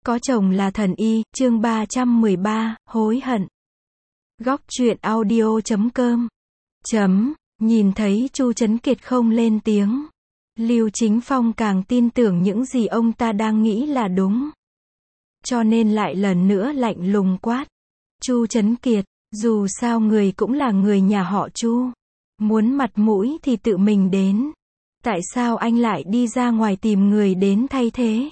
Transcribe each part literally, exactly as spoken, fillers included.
Có chồng là thần y, chương ba trăm mười ba, hối hận. Góc truyện audio chấm com. Chấm, nhìn thấy Chu Trấn Kiệt không lên tiếng. Lưu Chính Phong càng tin tưởng những gì ông ta đang nghĩ là đúng. Cho nên lại lần nữa lạnh lùng quát. Chu Trấn Kiệt, dù sao người cũng là người nhà họ Chu. Muốn mặt mũi thì tự mình đến. Tại sao anh lại đi ra ngoài tìm người đến thay thế?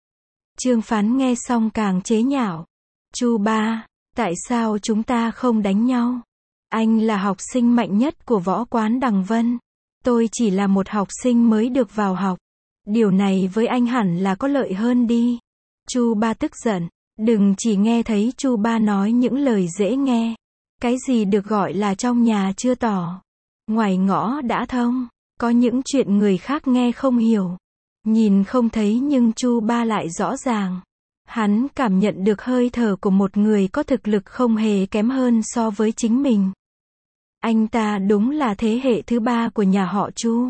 Trương Phán nghe xong càng chế nhạo. Chu ba, tại sao chúng ta không đánh nhau? Anh là học sinh mạnh nhất của võ quán Đằng Vân. Tôi chỉ là một học sinh mới được vào học. Điều này với anh hẳn là có lợi hơn đi. Chu ba tức giận. Đừng chỉ nghe thấy Chu ba nói những lời dễ nghe. Cái gì được gọi là trong nhà chưa tỏ, ngoài ngõ đã thông. Có những chuyện người khác nghe không hiểu, nhìn không thấy, nhưng Chu ba lại rõ ràng. Hắn cảm nhận được hơi thở của một người có thực lực không hề kém hơn so với chính mình. Anh ta đúng là thế hệ thứ ba của nhà họ Chu.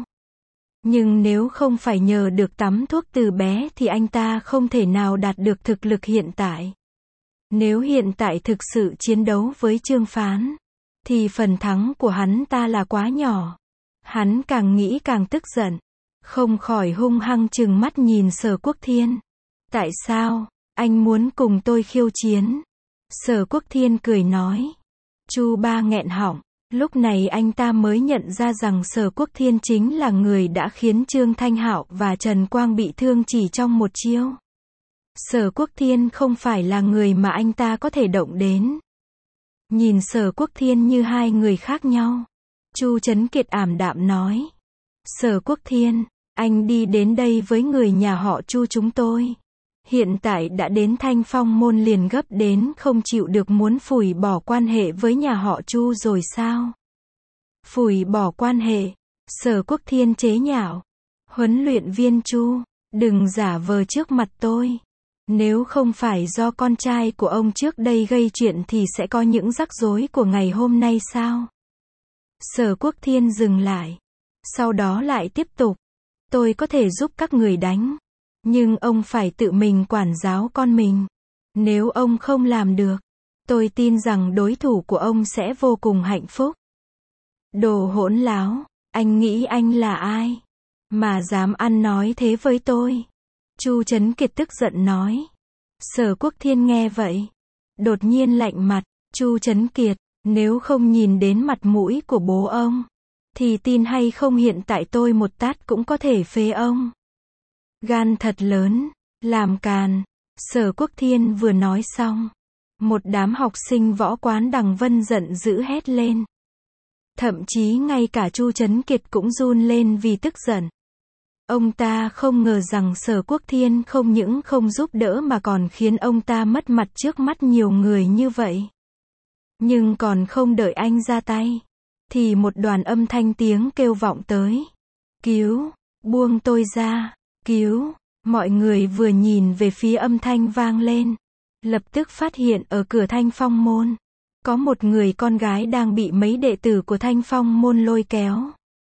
Nhưng nếu không phải nhờ được tắm thuốc từ bé thì anh ta không thể nào đạt được thực lực hiện tại. Nếu hiện tại thực sự chiến đấu với Trương Phán, thì phần thắng của hắn ta là quá nhỏ. Hắn càng nghĩ càng tức giận, không khỏi hung hăng trừng mắt nhìn Sở Quốc Thiên. Tại sao, anh muốn cùng tôi khiêu chiến? Sở Quốc Thiên cười nói. Chu ba nghẹn họng, lúc này anh ta mới nhận ra rằng Sở Quốc Thiên chính là người đã khiến Trương Thanh Hạo và Trần Quang bị thương chỉ trong một chiêu. Sở Quốc Thiên không phải là người mà anh ta có thể động đến. Nhìn Sở Quốc Thiên như hai người khác nhau, Chu Trấn Kiệt ảm đạm nói. Sở Quốc Thiên, anh đi đến đây với người nhà họ Chu chúng tôi. Hiện tại đã đến Thanh Phong môn liền gấp đến không chịu được, muốn phủi bỏ quan hệ với nhà họ Chu rồi sao? Phủi bỏ quan hệ? Sở Quốc Thiên chế nhạo. Huấn luyện viên Chu, đừng giả vờ trước mặt tôi. Nếu không phải do con trai của ông trước đây gây chuyện thì sẽ có những rắc rối của ngày hôm nay sao? Sở Quốc Thiên dừng lại. Sau đó lại tiếp tục. Tôi có thể giúp các người đánh. Nhưng ông phải tự mình quản giáo con mình. Nếu ông không làm được, tôi tin rằng đối thủ của ông sẽ vô cùng hạnh phúc. Đồ hỗn láo, anh nghĩ anh là ai mà dám ăn nói thế với tôi? Chu Trấn Kiệt tức giận nói. Sở Quốc Thiên nghe vậy, đột nhiên lạnh mặt. Chu Trấn Kiệt, nếu không nhìn đến mặt mũi của bố ông, thì tin hay không hiện tại tôi một tát cũng có thể phế ông. Gan thật lớn, làm càn. Sở Quốc Thiên vừa nói xong, một đám học sinh võ quán Đằng Vân giận dữ hét lên. Thậm chí ngay cả Chu Trấn Kiệt cũng run lên vì tức giận. Ông ta không ngờ rằng Sở Quốc Thiên không những không giúp đỡ mà còn khiến ông ta mất mặt trước mắt nhiều người như vậy. Nhưng còn không đợi anh ra tay, thì một đoàn âm thanh tiếng kêu vọng tới. Cứu, buông tôi ra, cứu. Mọi người vừa nhìn về phía âm thanh vang lên, lập tức phát hiện ở cửa Thanh Phong môn, có một người con gái đang bị mấy đệ tử của Thanh Phong môn lôi kéo.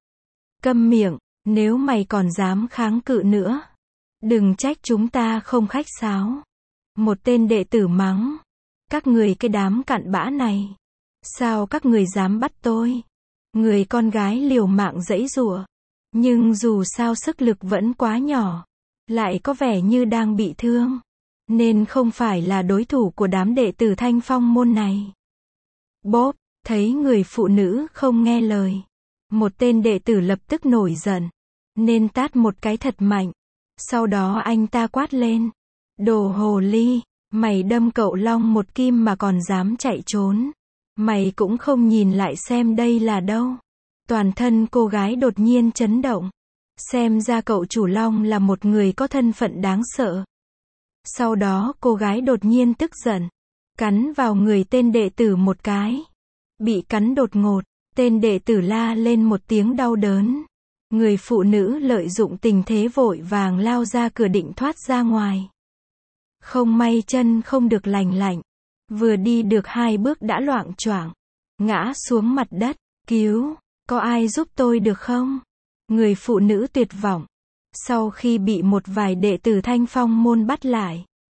Câm miệng, nếu mày còn dám kháng cự nữa, đừng trách chúng ta không khách sáo. Một tên đệ tử mắng. Các người cái đám cặn bã này, sao các người dám bắt tôi? Người con gái liều mạng giãy giụa, nhưng dù sao sức lực vẫn quá nhỏ, lại có vẻ như đang bị thương, nên không phải là đối thủ của đám đệ tử Thanh Phong môn này. Bốp, thấy người phụ nữ không nghe lời, một tên đệ tử lập tức nổi giận, nên tát một cái thật mạnh. Sau đó anh ta quát lên. Đồ hồ ly, mày đâm cậu Long một kim mà còn dám chạy trốn. Mày cũng không nhìn lại xem đây là đâu. Toàn thân cô gái đột nhiên chấn động. Xem ra cậu chủ Long là một người có thân phận đáng sợ. Sau đó cô gái đột nhiên tức giận, cắn vào người tên đệ tử một cái. Bị cắn đột ngột, tên đệ tử la lên một tiếng đau đớn. Người phụ nữ lợi dụng tình thế vội vàng lao ra cửa định thoát ra ngoài. Không may chân không được lành lạnh, vừa đi được hai bước đã loạng choạng, ngã xuống mặt đất. Cứu, có ai giúp tôi được không? Người phụ nữ tuyệt vọng, sau khi bị một vài đệ tử Thanh Phong môn bắt lại,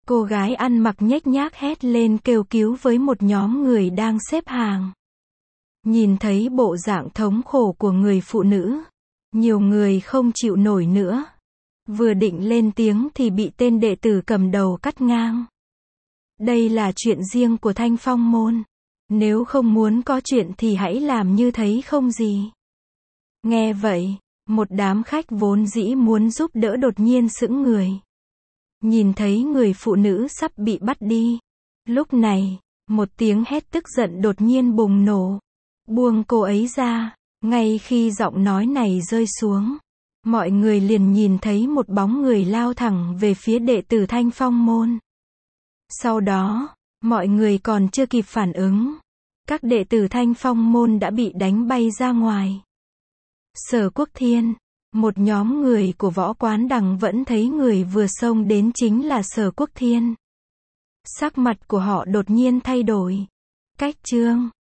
Cô gái ăn mặc nhếch nhác hét lên kêu cứu với một nhóm người đang xếp hàng. Nhìn thấy bộ dạng thống khổ của người phụ nữ, nhiều người không chịu nổi nữa. Vừa định lên tiếng thì bị tên đệ tử cầm đầu cắt ngang. Đây là chuyện riêng của Thanh Phong môn. Nếu không muốn có chuyện thì hãy làm như thấy không gì. Nghe vậy, một đám khách vốn dĩ muốn giúp đỡ đột nhiên sững người. Nhìn thấy người phụ nữ sắp bị bắt đi. Lúc này, một tiếng hét tức giận đột nhiên bùng nổ. Buông cô ấy ra. Ngay khi giọng nói này rơi xuống, mọi người liền nhìn thấy một bóng người lao thẳng về phía đệ tử Thanh Phong môn. Sau đó, mọi người còn chưa kịp phản ứng. Các đệ tử Thanh Phong môn đã bị đánh bay ra ngoài. Sở Quốc Thiên, một nhóm người của Võ Quán Đằng vẫn thấy người vừa xông đến chính là Sở Quốc Thiên. Sắc mặt của họ đột nhiên thay đổi. Cách chương